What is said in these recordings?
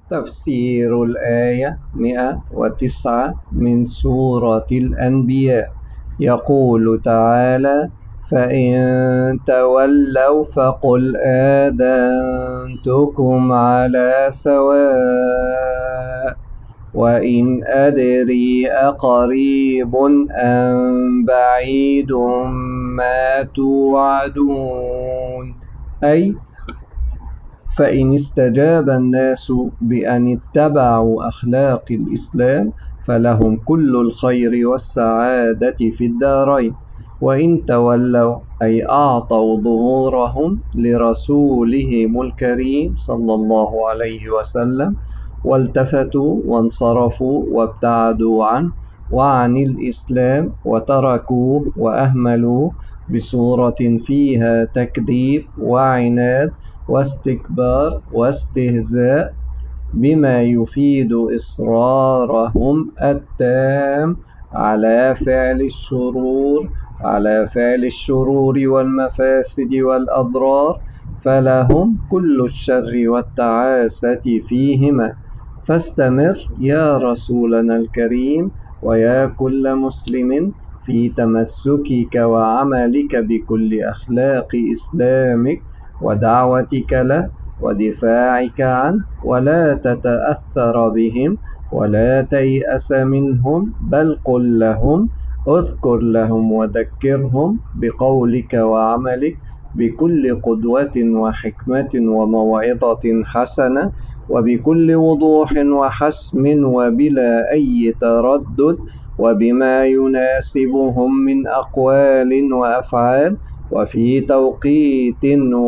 تفسير الآية 109 من سورة الأنبياء. يقول تعالى: فإن تولوا فقل آذنتكم على سواء وإن أدري أقريب أم بعيد ما توعدون. أي فإن استجاب الناس بأن اتبعوا أخلاق الإسلام فلهم كل الخير والسعادة في الدارين، وإن تولوا أي أعطوا ظهورهم لرسولهم الكريم صلى الله عليه وسلم والتفتوا وانصرفوا وابتعدوا عنه وعن الإسلام وتركوه وأهملوه بصورة فيها تكذيب وعناد واستكبار واستهزاء بما يفيد إصرارهم التام على فعل الشرور والمفاسد والأضرار، فلهم كل الشر والتعاسة فيهما. فاستمر يا رسولنا الكريم ويا كل مسلم في تمسكك وعملك بكل أخلاق إسلامك ودعوتك له ودفاعك عنه، ولا تتأثر بهم ولا تيأس منهم، بل قل لهم، اذكر لهم وذكرهم بقولك وعملك بكل قدوة وحكمة وموعظة حسنة وبكل وضوح وحسم وبلا أي تردد، وبما يناسبهم من أقوال وأفعال، وفي توقيت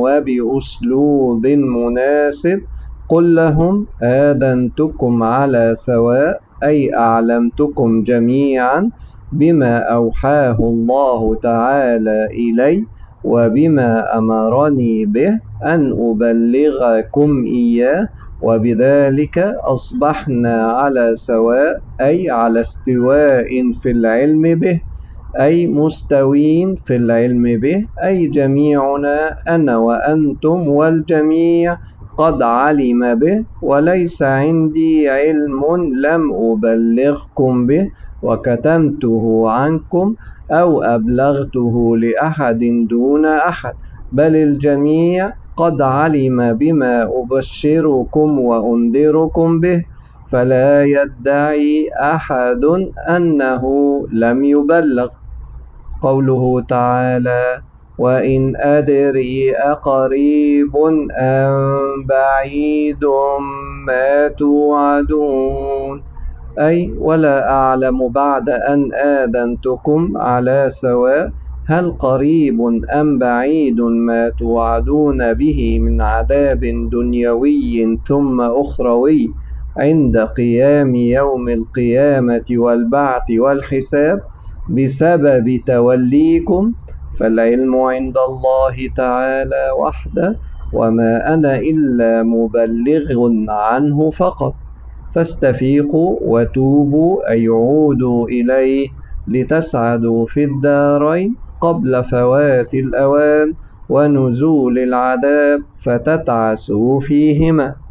وبأسلوب مناسب. قل لهم آذنتكم على سواء أي أعلمتكم جميعا بما أوحاه الله تعالى إلي وبما أمرني به أن أبلغكم إياه، وبذلك أصبحنا على سواء أي على استواء في العلم به، أي مستوين في العلم به، أي جميعنا أنا وأنتم والجميع قد علم به، وليس عندي علم لم أبلغكم به وكتمته عنكم أو أبلغته لأحد دون أحد، بل الجميع قد علم بما أبشركم وأنذركم به، فلا يدعي أحد أنه لم يبلغ. قوله تعالى: وإن أدري أقريب أم بعيد ما توعدون، أي ولا أعلم بعد أن آذنتكم على سواء هل قريب أم بعيد ما توعدون به من عذاب دنيوي ثم أخروي عند قيام يوم القيامة والبعث والحساب بسبب توليكم، فالعلم عند الله تعالى وحده، وما أنا إلا مبلغ عنه فقط. فاستفيقوا وتوبوا أي عودوا إليه لتسعدوا في الدارين قبل فوات الأوان ونزول العذاب فتتعسوا فيهما.